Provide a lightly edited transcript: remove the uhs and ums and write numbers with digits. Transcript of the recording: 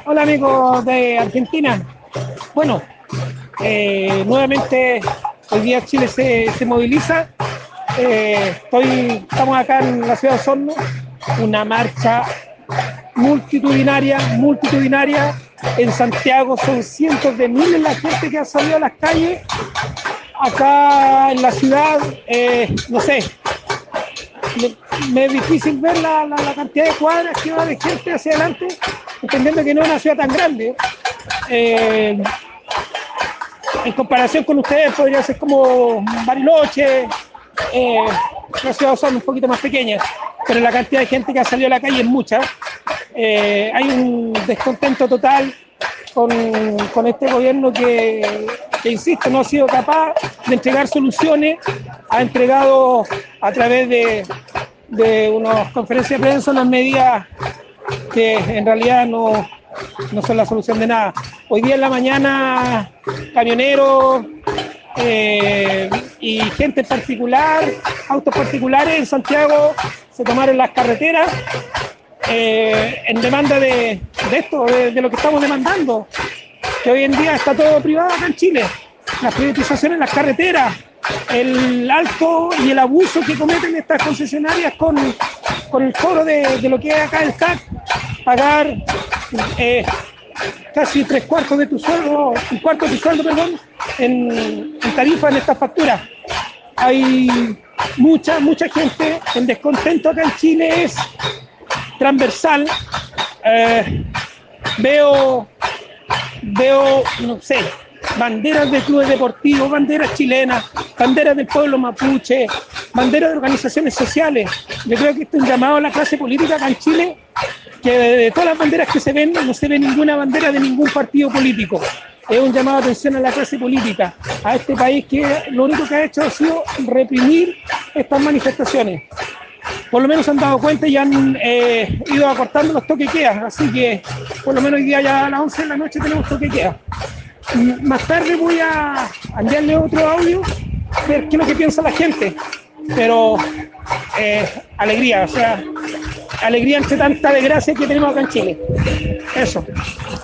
Hola amigos de Argentina. Bueno, nuevamente hoy día Chile se moviliza. Estamos acá en la ciudad de Osorno, una marcha multitudinaria. En Santiago son cientos de miles la gente que ha salido a las calles. Acá en la ciudad, no sé, me es difícil ver la cantidad de cuadras que va de gente hacia adelante, entendiendo que no es una ciudad tan grande. Eh, en comparación con ustedes podría ser como Bariloche, las ciudades son un poquito más pequeñas, pero la cantidad de gente que ha salido a la calle es mucha. Hay un descontento total con este gobierno que, insisto, no ha sido capaz de entregar soluciones, ha entregado a través de unas conferencias de prensa unas medidas que en realidad no son la solución de nada. Hoy día en la mañana, camioneros y gente en particular, autos particulares en Santiago se tomaron las carreteras en demanda de esto, de lo que estamos demandando, que hoy en día está todo privado acá en Chile. Las privatizaciones en las carreteras, el alto y el abuso que cometen estas concesionarias con el cobro de lo que es acá el CAC, pagar casi tres cuartos de tu sueldo, un cuarto de tu sueldo, perdón, en tarifa en estas facturas. Hay mucha gente, el descontento acá en Chile es transversal. Veo, no sé, banderas de clubes deportivos, banderas chilenas, banderas del pueblo mapuche, banderas de organizaciones sociales. Yo creo que esto es un llamado a la clase política acá en Chile, que de todas las banderas que se ven, no se ve ninguna bandera de ningún partido político. Es un llamado de atención a la clase política, a este país que lo único que ha hecho ha sido reprimir estas manifestaciones. Por lo menos se han dado cuenta y han ido acortando los toques quedas, así que por lo menos hoy día ya a las 11 de la noche tenemos toque queda. Más tarde voy a enviarle otro audio, ver qué es lo que piensa la gente, pero alegría, o sea, alegría entre tanta desgracia que tenemos acá en Chile. Eso.